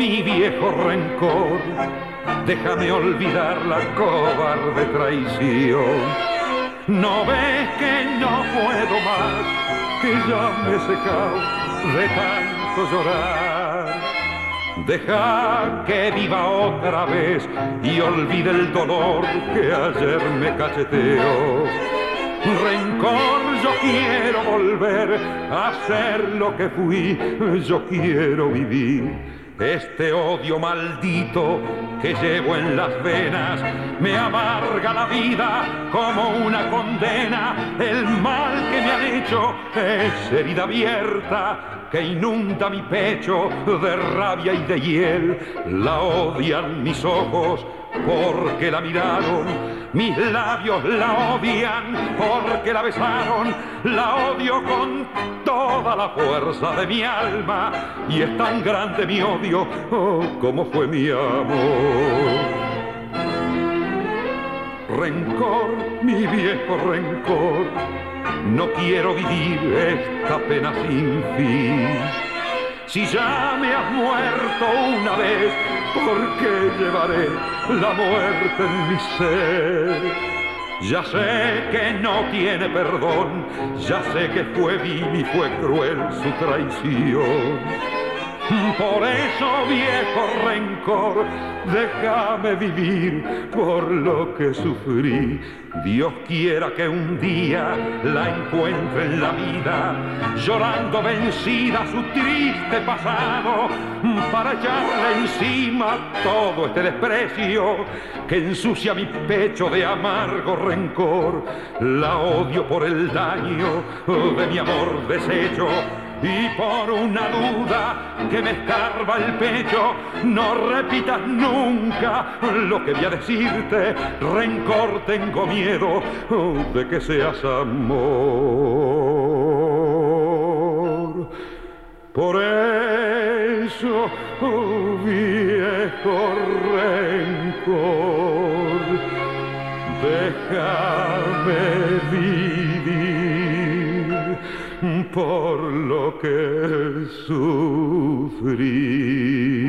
mi viejo rencor, déjame olvidar la cobarde traición. ¿No ves que no puedo más, que ya me he secado de tanto llorar? Deja que viva otra vez y olvide el dolor que ayer me cacheteó. Rencor, yo quiero volver a ser lo que fui, yo quiero vivir. Este odio maldito que llevo en las venas me amarga la vida como una condena. El mal que me han hecho es herida abierta que inunda mi pecho de rabia y de hiel. La odian mis ojos porque la miraron, mis labios la odian porque la besaron. La odio con toda la fuerza de mi alma y es tan grande mi odio como fue mi amor. Rencor, mi viejo rencor, no quiero vivir esta pena sin fin. Si ya me has muerto una vez, ¿por qué llevaré la muerte en mi ser? Ya sé que no tiene perdón, ya sé que fue vil y fue cruel su traición. Por eso, viejo rencor, déjame vivir por lo que sufrí. Dios quiera que un día la encuentre en la vida, llorando vencida su triste pasado, para echarle encima todo este desprecio que ensucia mi pecho de amargo rencor. La odio por el daño de mi amor deshecho y por una duda que me escarba el pecho. No repitas nunca lo que voy a decirte, rencor, tengo miedo de que seas amor. Por eso, viejo rencor, déjame vivir por lo que sufrí.